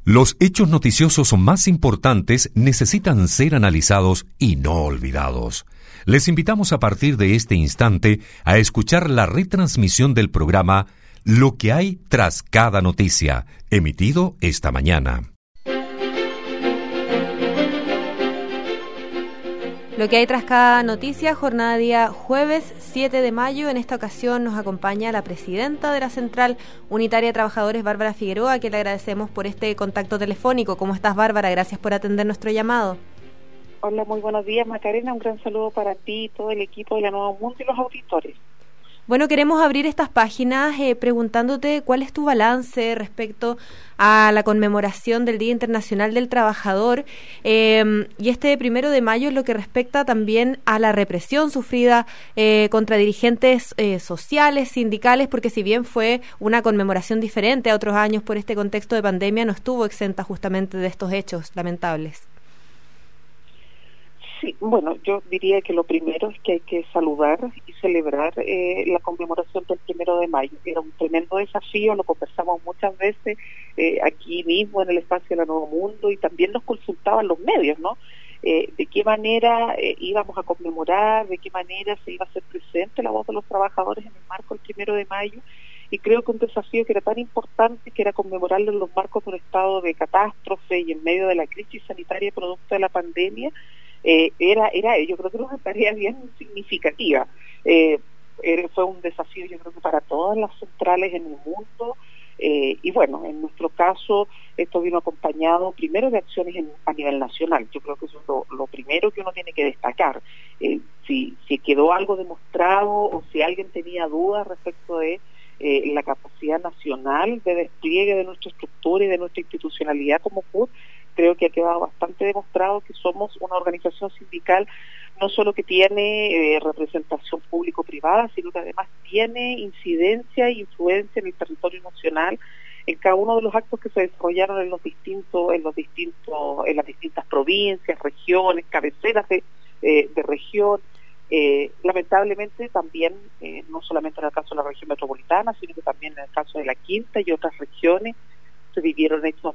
Los hechos noticiosos más importantes necesitan ser analizados y no olvidados. Les invitamos a partir de este instante a escuchar la retransmisión del programa Lo que hay tras cada noticia, emitido esta mañana. Lo que hay tras cada noticia, jornada día jueves 7 de mayo. En esta ocasión nos acompaña la presidenta de la Central Unitaria de Trabajadores, Bárbara Figueroa, a quien le agradecemos por este contacto telefónico. ¿Cómo estás, Bárbara? Gracias por atender nuestro llamado. Hola, muy buenos días, Macarena. Un gran saludo para ti y todo el equipo de La Nueva Mundo y los auditores. Bueno, queremos abrir estas páginas preguntándote cuál es tu balance respecto a la conmemoración del Día Internacional del Trabajador y este 1 de mayo en lo que respecta también a la represión sufrida contra dirigentes sociales, sindicales, porque si bien fue una conmemoración diferente a otros años por este contexto de pandemia, no estuvo exenta justamente de estos hechos lamentables. Sí, bueno, yo diría que lo primero es que hay que saludar y celebrar la conmemoración del 1 de mayo. Era un tremendo desafío, lo conversamos muchas veces aquí mismo en el espacio de La Nuevo Mundo, y también nos consultaban los medios, ¿no? De qué manera íbamos a conmemorar, de qué manera se iba a hacer presente la voz de los trabajadores en el marco del 1 de mayo. Y creo que un desafío que era tan importante, que era conmemorarlo en los marcos de un estado de catástrofe y en medio de la crisis sanitaria producto de la pandemia, yo creo que era una tarea bien significativa. Fue un desafío, yo creo que para todas las centrales en el mundo, y bueno, en nuestro caso esto vino acompañado primero de acciones a nivel nacional. Yo creo que eso es lo primero que uno tiene que destacar. Si quedó algo demostrado o si alguien tenía dudas respecto de la capacidad nacional de despliegue de nuestra estructura y de nuestra institucionalidad como CUT, creo que ha quedado bastante demostrado que somos una organización sindical no solo que tiene representación público-privada, sino que además tiene incidencia e influencia en el territorio nacional, en cada uno de los actos que se desarrollaron en las distintas provincias, regiones, cabeceras de región. Lamentablemente también, no solamente en el caso de la región metropolitana, sino que también en el caso de la Quinta y otras regiones, se vivieron hechos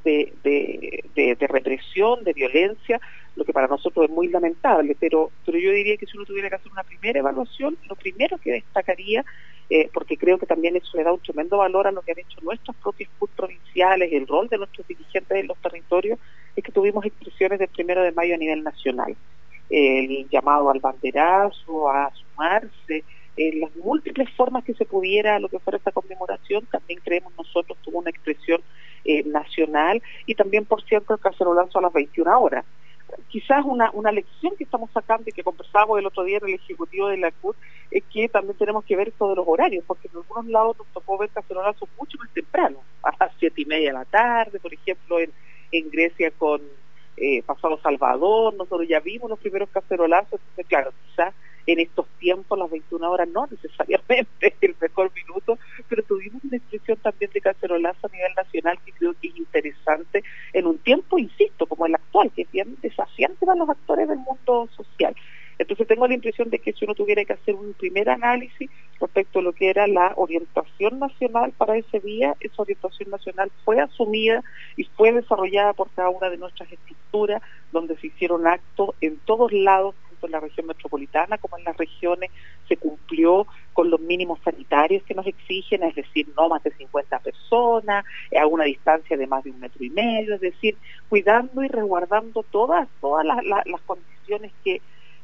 de represión, de violencia, lo que para nosotros es muy lamentable, pero yo diría que si uno tuviera que hacer una primera evaluación, lo primero que destacaría, porque creo que también eso le da un tremendo valor a lo que han hecho nuestras propias CUT provinciales, el rol de nuestros dirigentes en los territorios, es que tuvimos expresiones del 1 de mayo a nivel nacional. El llamado al banderazo, a sumarse, las múltiples formas que se pudiera lo que fuera esta conmemoración, también creemos nosotros tuvo una expresión nacional, y también, por cierto, el cacerolazo a las 21 horas. Quizás una lección que estamos sacando y que conversábamos el otro día en el Ejecutivo de la CUT es que también tenemos que ver esto de los horarios, porque en algunos lados nos tocó ver cacerolazos mucho más temprano, a las 7:30 de la tarde, por ejemplo, en Grecia con pasado Salvador, nosotros ya vimos los primeros cacerolazos. Entonces, claro, quizás en estos tiempos las 21 horas no necesariamente es el mejor minuto, pero tuvimos una expresión también de cacerolazo a nivel nacional que creo que es interesante en un tiempo, insisto, como el actual, que es bien desafiante para los actores del mundo social. Entonces tengo la impresión de que si uno tuviera que hacer un primer análisis respecto a lo que era la orientación nacional para ese día, esa orientación nacional fue asumida y fue desarrollada por cada una de nuestras estructuras, donde se hicieron actos en todos lados, tanto en la región metropolitana como en las regiones. Se cumplió con los mínimos sanitarios que nos exigen, es decir, no más de 50 personas, a una distancia de más de 1,5 metros, es decir, cuidando y resguardando todas las condiciones que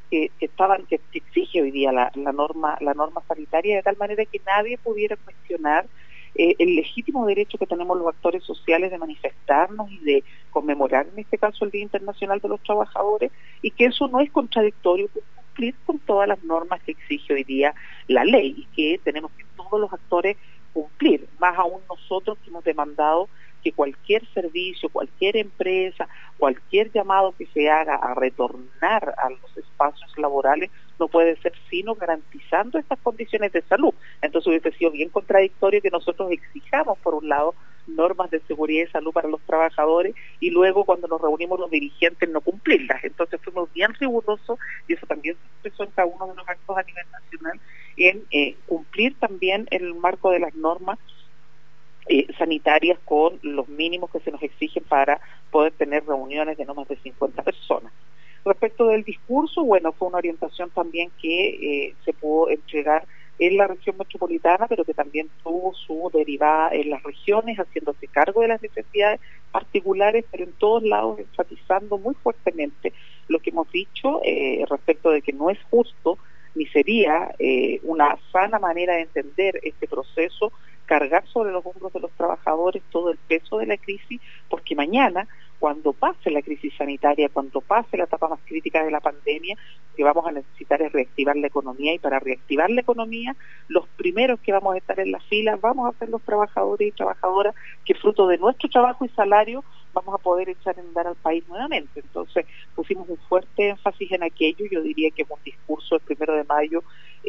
exige hoy día la norma sanitaria, de tal manera que nadie pudiera cuestionar el legítimo derecho que tenemos los actores sociales de manifestarnos y de conmemorar, en este caso, el Día Internacional de los Trabajadores, y que eso no es contradictorio con cumplir con todas las normas que exige hoy día la ley, y que tenemos que todos los actores cumplir, más aún nosotros que hemos demandado que cualquier servicio, cualquier empresa, cualquier llamado que se haga a retornar a los espacios laborales no puede ser sino garantizando estas condiciones de salud. Entonces hubiese sido bien contradictorio que nosotros exijamos, por un lado, normas de seguridad y salud para los trabajadores, y luego cuando nos reunimos los dirigentes no cumplirlas. Entonces fuimos bien rigurosos, y eso también se expresó en cada uno de los actos a nivel nacional, en cumplir también en el marco de las normas sanitarias con los mínimos que se nos exigen para poder tener reuniones de no más de 50 personas. Respecto del discurso, bueno, fue una orientación también que se pudo entregar en la región metropolitana, pero que también tuvo su derivada en las regiones, haciéndose cargo de las necesidades particulares, pero en todos lados enfatizando muy fuertemente lo que hemos dicho respecto de que no es justo ni sería una sana manera de entender este proceso cargar sobre los hombros de los trabajadores todo el peso de la crisis, porque mañana, cuando pase la crisis sanitaria, cuando pase la etapa más crítica de la pandemia, que vamos a necesitar es reactivar la economía, y para reactivar la economía, los primeros que vamos a estar en la fila vamos a ser los trabajadores y trabajadoras que fruto de nuestro trabajo y salario vamos a poder echar en andar al país nuevamente. Entonces pusimos un fuerte énfasis en aquello. Yo diría que es un discurso el 1 de mayo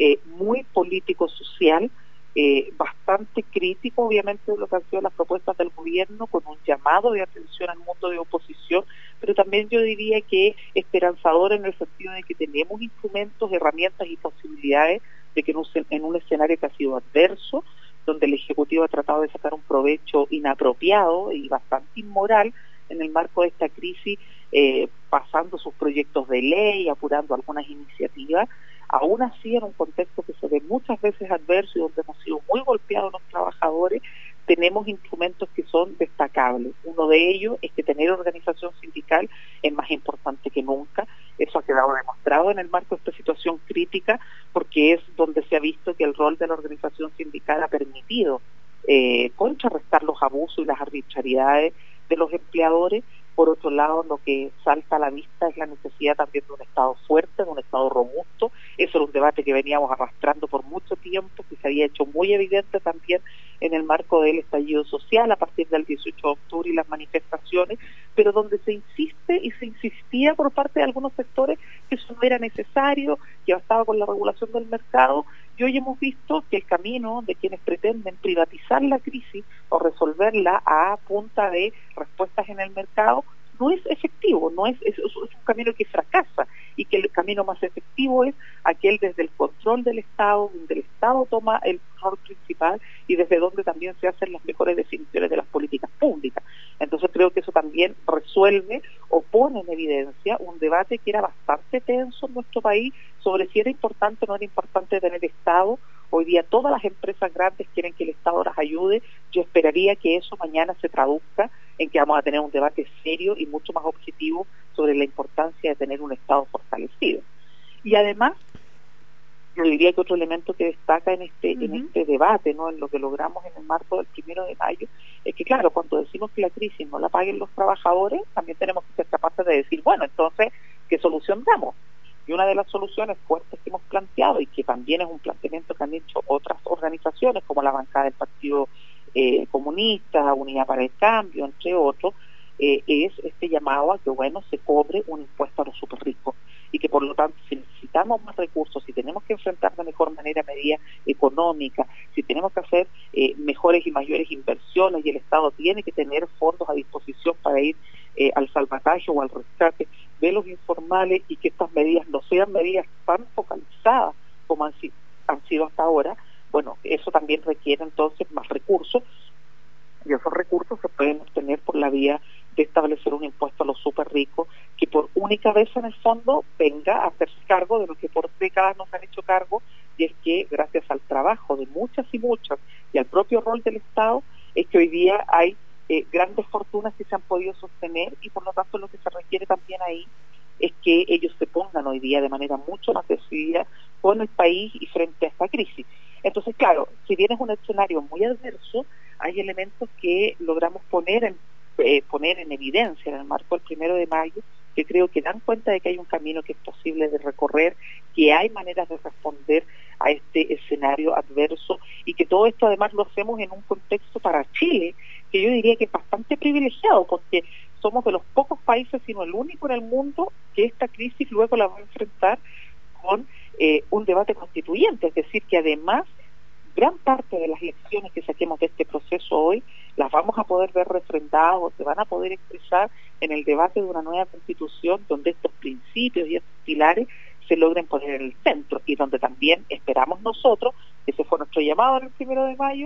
muy político-social, bastante crítico obviamente de lo que han sido las propuestas del gobierno, con un llamado de atención al mundo de oposición, pero también yo diría que esperanzador en el sentido de que tenemos instrumentos, herramientas y posibilidades de que en un escenario que ha sido adverso, donde el Ejecutivo ha tratado de sacar un provecho inapropiado y bastante inmoral en el marco de esta crisis, pasando sus proyectos de ley, apurando algunas iniciativas, aún así en un contexto que se ve muchas veces adverso y donde hemos sido muy golpeados los trabajadores, tenemos instrumentos que son destacables. Uno de ellos es que tener organización sindical es más importante que nunca. Eso ha quedado demostrado en el marco de esta situación crítica, porque es donde se ha visto que el rol de la organización sindical ha permitido contrarrestar los abusos y las arbitrariedades de los empleadores. Por otro lado, lo que salta a la vista es la necesidad también de un Estado fuerte, de un Estado robusto. Eso era un debate que veníamos arrastrando por mucho tiempo, que se había hecho muy evidente también en el marco del estallido social a partir del 18 de octubre y las manifestaciones, pero donde se insiste y se insistía por parte de algunos sectores que eso no era necesario, que bastaba con la regulación del mercado. Y hoy hemos visto que el camino de quienes pretenden privatizar la crisis o resolverla a punta de respuestas en el mercado no es efectivo, es un camino que fracasa, y que el camino más efectivo es aquel desde el control del Estado, donde el Estado toma el rol principal y desde donde también se hacen las mejores definiciones de las políticas públicas. Entonces creo que eso también resuelve o pone en evidencia un debate que era bastante tenso en nuestro país sobre si era importante o no era importante tener Estado. Hoy día todas las empresas grandes quieren que el Estado las ayude. Yo esperaría que eso mañana se traduzca en que vamos a tener un debate serio y mucho más objetivo sobre la importancia de tener un Estado fortalecido. Y además, yo diría que otro elemento que destaca en este debate, ¿no?, en lo que logramos en el marco del 1 de mayo, es que claro, cuando decimos que la crisis no la paguen los trabajadores, también tenemos que ser capaces de decir, bueno, entonces, ¿qué solución damos? Y una de las soluciones fuertes que hemos planteado, y que también es un planteamiento que han hecho otras organizaciones como la bancada del Partido Comunista, Unidad para el Cambio, entre otros, es este llamado a que, bueno, se cobre un impuesto a los superricos, y que por lo tanto, si necesitamos más recursos, si tenemos que enfrentar de mejor manera medidas económicas, si tenemos que hacer mejores y mayores inversiones, y el Estado tiene que tener fondos a disposición para ir al salvataje o al rescate de los informales, y que estas medidas no sean medidas tan focalizadas como han sido hasta ahora, bueno, eso también requiere entonces más recursos, y esos recursos se pueden obtener por la vía de establecer un impuesto a los súper ricos, que por única vez en el fondo venga a hacerse cargo de lo que por décadas nos han hecho cargo, y es que gracias al trabajo de muchas y muchas y al propio rol del Estado, es que hoy día hay grandes fortunas que se han podido sostener, y por lo tanto lo que se requiere también ahí es que ellos se pongan hoy día de manera mucho más decidida con el país y frente a esta crisis. Entonces, claro, si bien es un escenario muy adverso, hay elementos que logramos poner en evidencia en el marco del 1 de mayo, que creo que dan cuenta de que hay un camino que es posible de recorrer, que hay maneras de responder a este escenario adverso, y que todo esto además lo hacemos en un contexto para Chile, que yo diría que es bastante privilegiado, porque somos de los pocos países, sino el único en el mundo, que esta crisis luego la va a enfrentar con un debate constituyente, es decir, que además gran parte de las lecciones que saquemos de este proceso hoy las vamos a poder ver refrendadas o se van a poder expresar en el debate de una nueva constitución, donde estos principios y estos pilares se logren poner en el centro, y donde también esperamos nosotros, ese fue nuestro llamado en el 1 de mayo,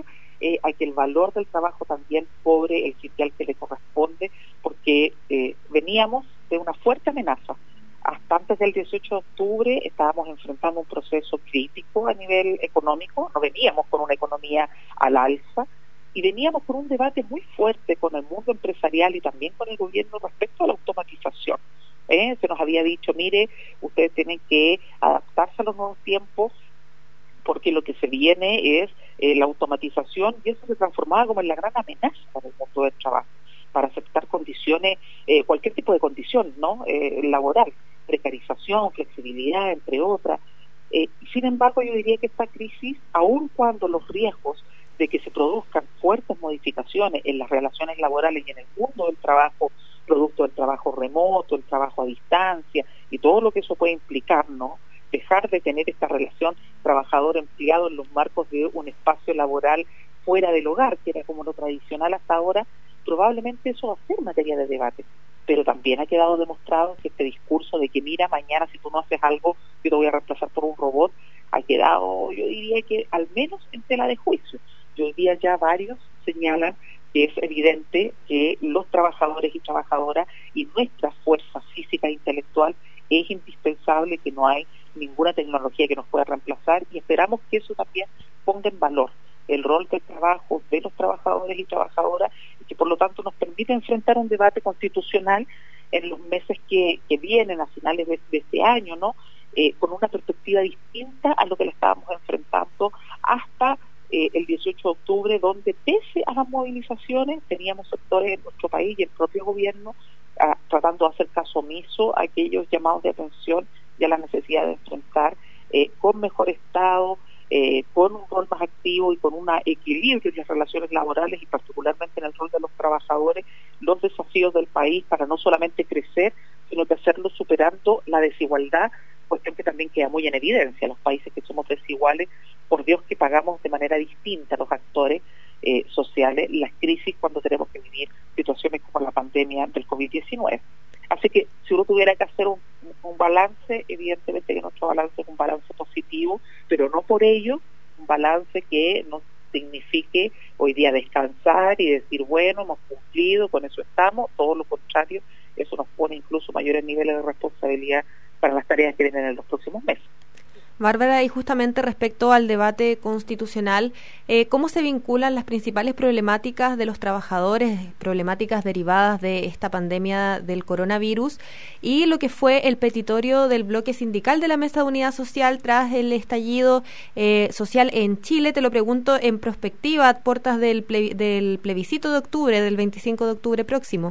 a que el valor del trabajo también cobre el sitial que le corresponde, porque veníamos de una fuerte amenaza. Hasta antes del 18 de octubre estábamos enfrentando un proceso crítico a nivel económico, no veníamos con una economía al alza, y veníamos con un debate muy fuerte con el mundo empresarial y también con el gobierno respecto a la automatización. Se nos había dicho, mire, ustedes tienen que adaptarse a los nuevos tiempos, porque lo que se viene es la automatización, y eso se transformaba como en la gran amenaza para el mundo del trabajo, para aceptar condiciones, cualquier tipo de condición, ¿no? Laboral, precarización, flexibilidad, entre otras. Sin embargo, yo diría que esta crisis, aun cuando los riesgos de que se produzcan fuertes modificaciones en las relaciones laborales y en el mundo del trabajo, producto del trabajo remoto, el trabajo a distancia y todo lo que eso puede implicar, ¿no? Dejar de tener esta relación trabajador-empleado en los marcos de un espacio laboral fuera del hogar, que era como lo tradicional hasta ahora, probablemente eso va a ser materia de debate. Pero también ha quedado demostrado que este discurso de que mira, mañana si tú no haces algo, yo te voy a reemplazar por un robot, ha quedado, yo diría que al menos en tela de juicio. Y hoy día ya varios señalan que es evidente que los trabajadores y trabajadoras y nuestra fuerza física e intelectual es indispensable, que no hay ninguna tecnología que nos pueda reemplazar, y esperamos que eso también ponga en valor el rol del trabajo de los trabajadores y trabajadoras, y que por lo tanto nos permite enfrentar un debate constitucional en los meses que vienen, a finales de este año, ¿no? Con una perspectiva distinta a lo que le estábamos enfrentando hasta el 18 de octubre, donde pese a las movilizaciones teníamos sectores en nuestro país y el propio gobierno tratando de hacer caso omiso a aquellos llamados de atención y a la necesidad de enfrentar con mejor Estado, con un rol más activo y con un equilibrio en las relaciones laborales y particularmente en el rol de los trabajadores, los desafíos del país para no solamente crecer, sino que hacerlo superando la desigualdad, cuestión que también queda muy en evidencia. Los países que somos desiguales, por Dios que pagamos de manera distinta los actores sociales las crisis cuando tenemos que vivir situaciones como la pandemia del COVID-19. Así que si uno tuviera que hacer un balance, evidentemente que nuestro balance es un balance positivo, pero no por ello un balance que nos signifique hoy día descansar y decir, bueno, hemos cumplido, con eso estamos. Todo lo contrario, eso nos pone incluso mayores niveles de responsabilidad para las tareas que vienen en los próximos meses. Bárbara, y justamente respecto al debate constitucional, ¿cómo se vinculan las principales problemáticas de los trabajadores, problemáticas derivadas de esta pandemia del coronavirus, y lo que fue el petitorio del bloque sindical de la Mesa de Unidad Social tras el estallido social en Chile? Te lo pregunto en perspectiva, a puertas del plebiscito de octubre, del 25 de octubre próximo.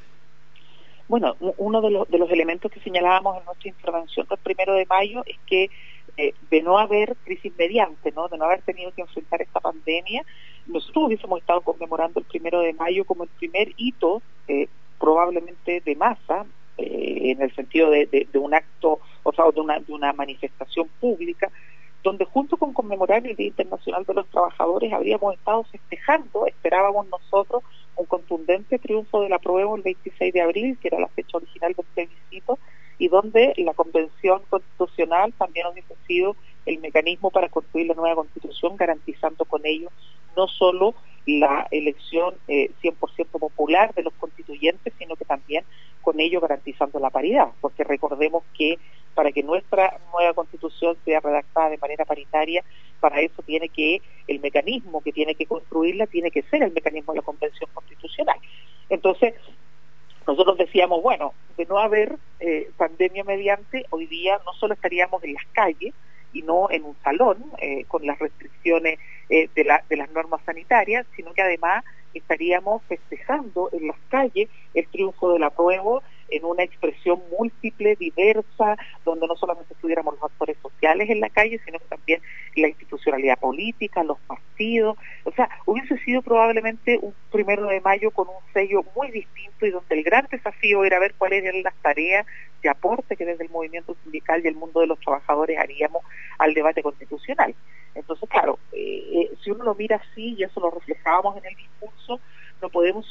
Bueno, uno de los elementos que señalábamos en nuestra intervención del 1 de mayo es que de no haber crisis mediante, ¿no? De no haber tenido que enfrentar esta pandemia, nosotros hubiésemos estado conmemorando el 1 de mayo como el primer hito, probablemente de masa, en el sentido de un acto, o sea, de una manifestación pública, donde junto con conmemorar el Día Internacional de los Trabajadores habríamos estado festejando, esperábamos nosotros, un contundente triunfo del apruebo el 26 de abril, que era la fecha original del plebiscito, y donde la Convención Constitucional también hubiese sido el mecanismo para construir la nueva Constitución, garantizando con ello no solo la elección 100% popular de los constituyentes, sino que también con ello garantizando la paridad, porque recordemos que para que nuestra nueva Constitución sea redactada de manera paritaria, para eso tiene que, el mecanismo que tiene que construirla tiene que ser el mecanismo de la Convención Constitucional. Entonces, nosotros decíamos, bueno, de no haber pandemia mediante, hoy día no solo estaríamos en las calles y no en un salón con las restricciones de las normas sanitarias, sino que además estaríamos festejando en las calles el triunfo del apruebo en una expresión múltiple, diversa, donde no solamente estuviéramos los actores sociales en la calle, sino que también la institucionalidad política, los partidos. O sea, hubiese sido probablemente un 1 de mayo con un sello muy distinto, y donde el gran desafío era ver cuáles eran las tareas de aporte que desde el movimiento sindical y el mundo de los trabajadores haríamos al debate constitucional. Entonces, claro, si uno lo mira así, y eso lo reflejábamos en el discurso, no podemos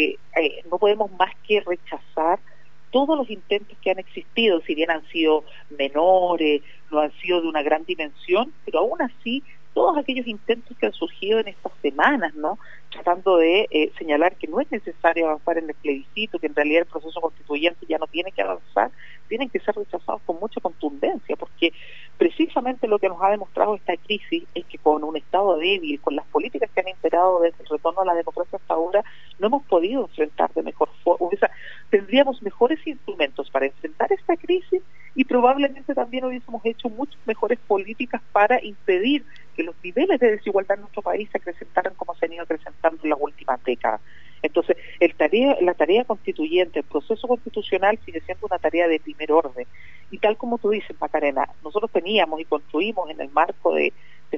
más que rechazar todos los intentos que han existido, si bien han sido menores, no han sido de una gran dimensión, pero aún así todos aquellos intentos que han surgido en estas semanas, ¿no? Tratando de señalar que no es necesario avanzar en el plebiscito, que en realidad el proceso constituyente ya no tiene que avanzar, tienen que ser rechazados con mucha contundencia, porque precisamente lo que nos ha demostrado esta crisis es que con un Estado débil, con las políticas que han imperado desde el retorno a la democracia hasta ahora, no hemos podido enfrentar de mejor forma. O sea, tendríamos mejores instrumentos para enfrentar esta crisis y probablemente también hubiésemos hecho muchas mejores políticas para impedir que los niveles de desigualdad en nuestro país se acrecentaran como se han ido acrecentando en las últimas décadas. Entonces, la tarea constituyente, el proceso constitucional sigue siendo una tarea de primer orden. Y tal como tú dices, Macarena, nosotros teníamos y construimos en el marco del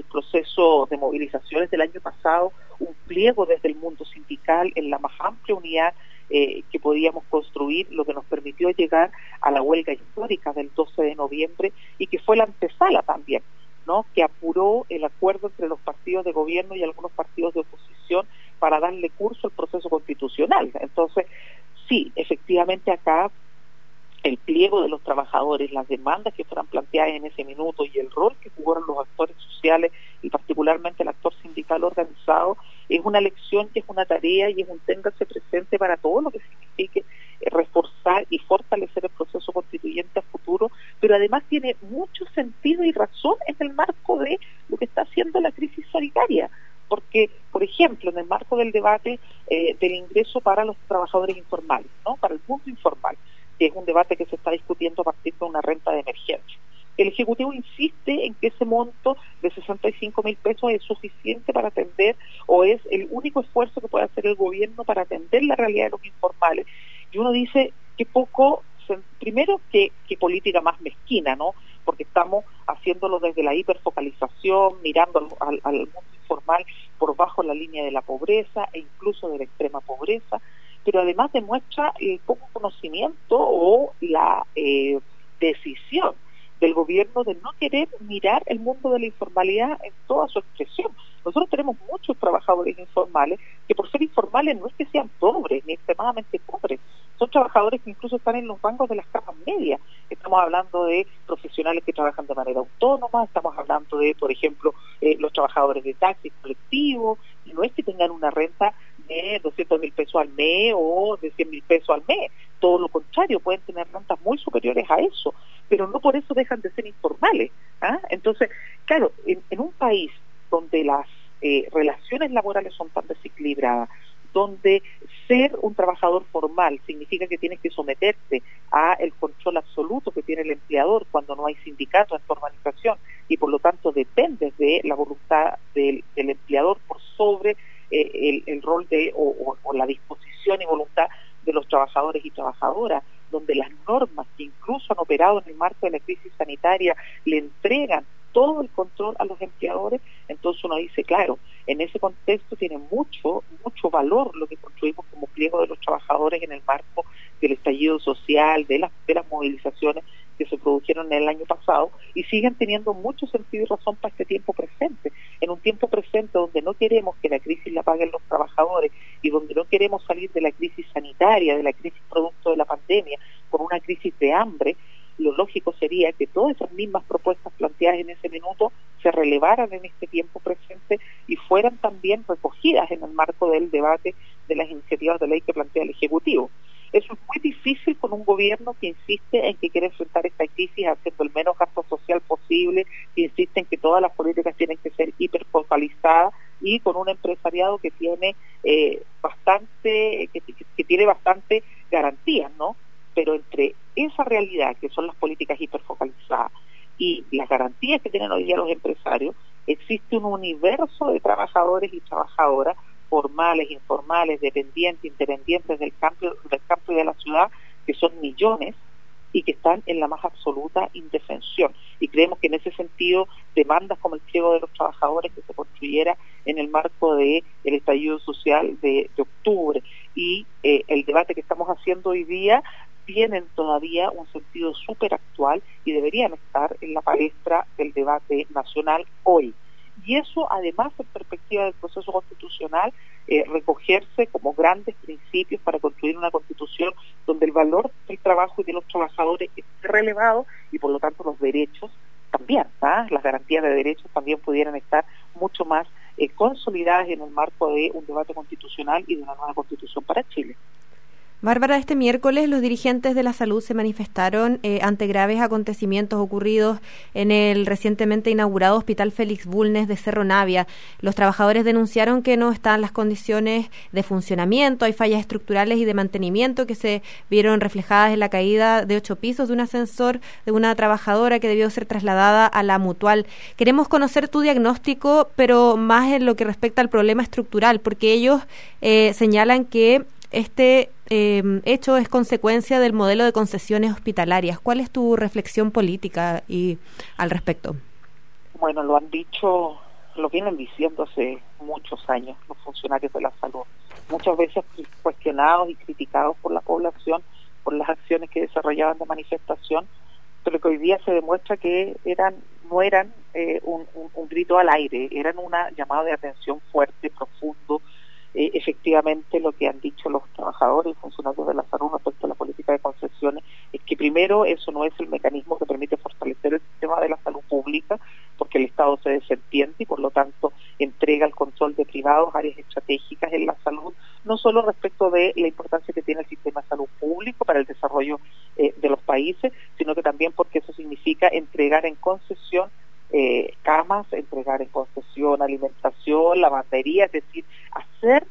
proceso de movilizaciones del año pasado un pliego desde el mundo sindical en la más amplia unidad que podíamos construir, lo que nos permitió llegar a la huelga histórica del 12 de noviembre y que fue la antesala también, ¿no? Que apuró el acuerdo entre los partidos de gobierno y algunos partidos de oposición para darle curso al proceso constitucional. Entonces, sí, efectivamente acá el pliego de los trabajadores, las demandas que fueran planteadas en ese minuto y el rol que jugaron los actores sociales y particularmente el actor sindical organizado, es una lección que es una tarea y es un téngase presente para todo lo que signifique reforzar y fortalecer el proceso constituyente a futuro, pero además tiene mucho sentido y razón en el marco de lo que está haciendo la crisis sanitaria. Porque, por ejemplo, en el marco del debate del ingreso para los trabajadores informales, ¿no? Para el mundo informal, que es un debate que se está discutiendo a partir de una renta de emergencia. El Ejecutivo insiste en que ese monto de 65.000 pesos es suficiente para atender, o es el único esfuerzo que puede hacer el gobierno para atender la realidad de los informales. Y uno dice que poco, primero que política más mezquina, ¿no? Porque estamos haciéndolo desde la hiperfocalización, mirando al mundo informal por bajo la línea de la pobreza e incluso de la extrema pobreza, pero además demuestra el poco conocimiento o la decisión del gobierno de no querer mirar el mundo de la informalidad en toda su expresión. Nosotros tenemos muchos trabajadores informales que por ser informales no es que sean pobres ni extremadamente pobres, son trabajadores que incluso están en los rangos de las capas medias. Estamos hablando de profesionales que trabajan de manera autónoma, estamos hablando de, por ejemplo, los trabajadores de taxis colectivos, y no es que tengan una renta de 200.000 pesos al mes o de 100.000 pesos al mes, todo lo contrario, pueden tener rentas muy superiores a eso, pero no por eso dejan de ser informales, ¿ah? Entonces, claro, en un país donde las relaciones laborales son tan desequilibradas, donde ser un trabajador formal significa que tienes que someterte a el control absoluto que tiene el empleador cuando no hay sindicato en tu organización y por lo tanto dependes de la voluntad del empleador por sobre el rol de o la disposición y voluntad de los trabajadores y trabajadoras, donde las normas que incluso han operado en el marco de la crisis sanitaria le entregan todo el control a los empleadores. Entonces uno dice, claro, en ese contexto tiene mucho valor lo que construimos como pliego de los trabajadores en el marco del estallido social, de las movilizaciones que se produjeron en el año pasado y siguen teniendo mucho sentido y razón para este tiempo presente. En un tiempo presente donde no queremos que la crisis la paguen los trabajadores y donde no queremos salir de la crisis sanitaria, de la crisis producto de la pandemia, con una crisis de hambre, lo lógico sería que todas esas mismas propuestas planteadas en ese minuto se relevaran en este tiempo presente y fueran también recogidas en el marco del debate de las iniciativas de ley que plantea el Ejecutivo. Eso es muy difícil con un gobierno que insiste en que quiere enfrentar esta crisis haciendo el menos gasto social posible, que insiste en que todas las políticas tienen que ser hiperfocalizadas y con un empresariado que tiene bastante garantías, ¿no? Pero entre esa realidad que son las políticas hiperfocalizadas y las garantías que tienen hoy día los empresarios, existe un universo de trabajadores y trabajadoras formales, informales, dependientes, independientes del campo y de la ciudad, que son millones y que están en la más absoluta indefensión. Y creemos que en ese sentido, demandas como el pliego de los trabajadores que se construyera en el marco del estallido social de octubre y el debate que estamos haciendo hoy día tienen todavía un sentido súper actual y deberían estar en la palestra del debate nacional hoy. Y eso, además, en perspectiva del proceso constitucional, recogerse como grandes principios para construir una constitución donde el valor del trabajo y de los trabajadores esté relevado y, por lo tanto, los derechos también, ¿ah? Las garantías de derechos también pudieran estar mucho más consolidadas en el marco de un debate constitucional y de una nueva constitución para Chile. Bárbara, este miércoles los dirigentes de la salud se manifestaron ante graves acontecimientos ocurridos en el recientemente inaugurado Hospital Félix Bulnes de Cerro Navia. Los trabajadores denunciaron que no están las condiciones de funcionamiento, hay fallas estructurales y de mantenimiento que se vieron reflejadas en la caída de 8 pisos de un ascensor de una trabajadora que debió ser trasladada a la Mutual. Queremos conocer tu diagnóstico, pero más en lo que respecta al problema estructural, porque ellos señalan que este hecho es consecuencia del modelo de concesiones hospitalarias. ¿Cuál es tu reflexión política al respecto? Bueno, lo vienen diciendo hace muchos años los funcionarios de la salud, muchas veces cuestionados y criticados por la población por las acciones que desarrollaban de manifestación, pero que hoy día se demuestra que no eran un grito al aire, eran una llamada de atención fuerte, profundo. Efectivamente, lo que han dicho los trabajadores y funcionarios de la salud respecto a la política de concesiones es que primero eso no es el mecanismo que permite fortalecer el sistema de la salud pública, porque el Estado se desentiende y por lo tanto entrega el control de privados áreas estratégicas en la salud, no solo respecto de la importancia que tiene el sistema de salud público para el desarrollo de los países, sino que también porque eso significa entregar en concesión camas, entregar en concesión alimentación, lavandería, es decir, hacer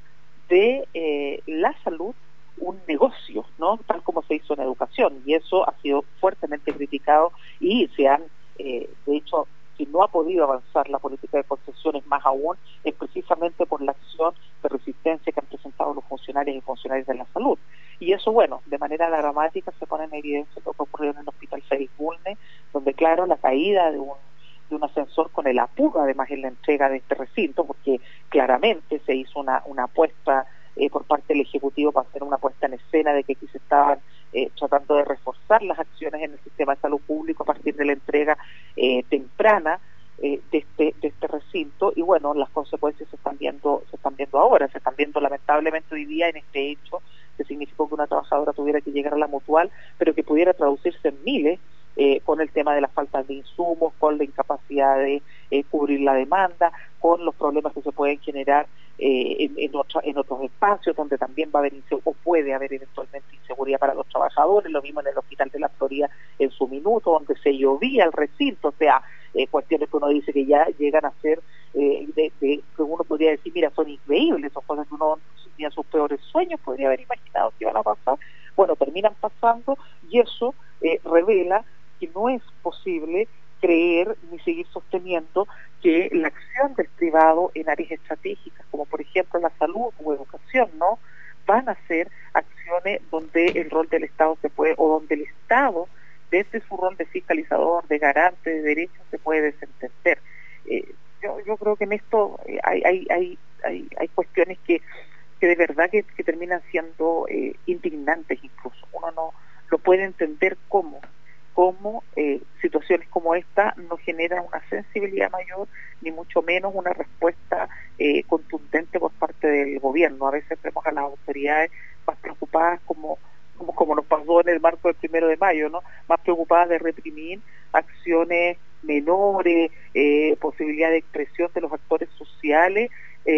de la salud un negocio, ¿no? Tal como se hizo en educación, y eso ha sido fuertemente criticado y se han, de hecho, si no ha podido avanzar la política de concesiones más aún, es precisamente por la acción de resistencia que han presentado los funcionarios y funcionarias de la salud. Y eso, bueno, de manera dramática se pone en evidencia lo que ocurrió en el Hospital Félix Bulnes, donde, claro, la caída de un ascensor con el apuro, además, en la entrega de este recinto, porque claramente se hizo una apuesta por parte del Ejecutivo para hacer una puesta en escena de que aquí se estaban tratando de reforzar las acciones en el sistema de salud público a partir de la entrega temprana de este recinto, y bueno, las consecuencias se están viendo ahora, se están viendo lamentablemente hoy día en este hecho que significó que una trabajadora tuviera que llegar a la Mutual, pero que pudiera traducirse en miles con el tema de las faltas de insumos, con la incapacidad de cubrir la demanda, con los problemas que se pueden generar en otros espacios donde también va a haber o puede haber eventualmente inseguridad para los trabajadores. Lo mismo en el Hospital de la Florida en su minuto, donde se llovía el recinto, o sea, cuestiones que uno dice que ya llegan a ser que uno podría decir, mira, son increíbles, son cosas que uno ni en sus peores sueños podría haber imaginado que iban a pasar. Bueno, terminan pasando, y eso revela que no es posible creer ni seguir sosteniendo que la acción del privado en áreas estratégicas, como por ejemplo la salud o educación, no van a ser acciones donde el rol del Estado o donde el Estado, desde su rol de fiscalizador, de garante de derechos, se puede desentender. Yo creo que en esto hay cuestiones que de verdad que terminan siendo indignantes incluso. Uno no lo puede entender cómo situaciones como esta no generan una sensibilidad mayor, ni mucho menos una respuesta contundente por parte del gobierno. A veces vemos a las autoridades más preocupadas, como nos pasó en el marco del 1 de mayo, ¿no? Más preocupadas de reprimir acciones menores, posibilidad de expresión de los actores sociales,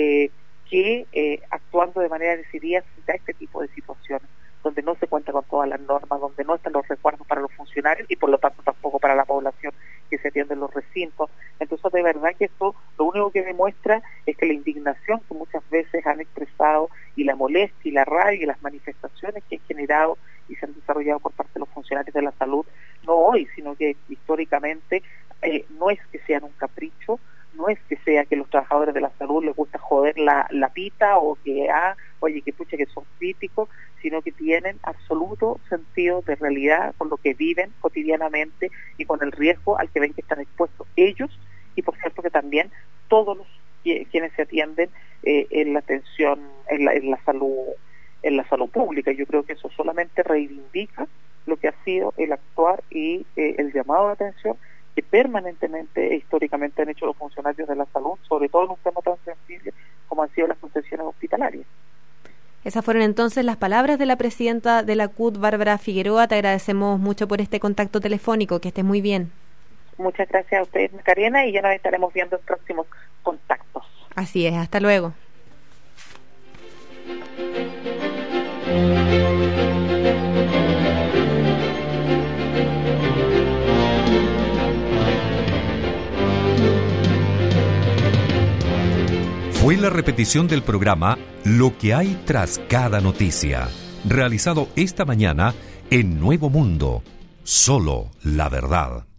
que actuando de manera decidida frente a este tipo de situaciones, donde no se cuenta con todas las normas, donde no están los resguardos para los funcionarios y por lo tanto tampoco para la población que se atiende en los recintos. Entonces, de verdad que esto lo único que demuestra es que la indignación que muchas veces han expresado, y la molestia y la rabia y las manifestaciones que han generado y se han desarrollado por parte de los funcionarios de la salud, no hoy, sino que históricamente, no es que sean un capricho, no es que sea que los trabajadores de la salud les gusta joder la pita, o que que pucha que son críticos, sino que tienen absoluto sentido de realidad con lo que viven cotidianamente y con el riesgo al que ven que están expuestos ellos, y por cierto que también todos los quienes se atienden en la atención, en la salud pública. Yo creo que eso solamente reivindica lo que ha sido el actuar y el llamado de atención que permanentemente e históricamente han hecho los funcionarios de la salud, sobre todo en un tema tan sensible como han sido las concesiones hospitalarias. Esas fueron entonces las palabras de la presidenta de la CUT, Bárbara Figueroa. Te agradecemos mucho por este contacto telefónico. Que estés muy bien. Muchas gracias a ustedes, Macarena, y ya nos estaremos viendo en próximos contactos. Así es, hasta luego. Fue la repetición del programa Lo que hay tras cada noticia, realizado esta mañana en Nuevo Mundo. Solo la verdad.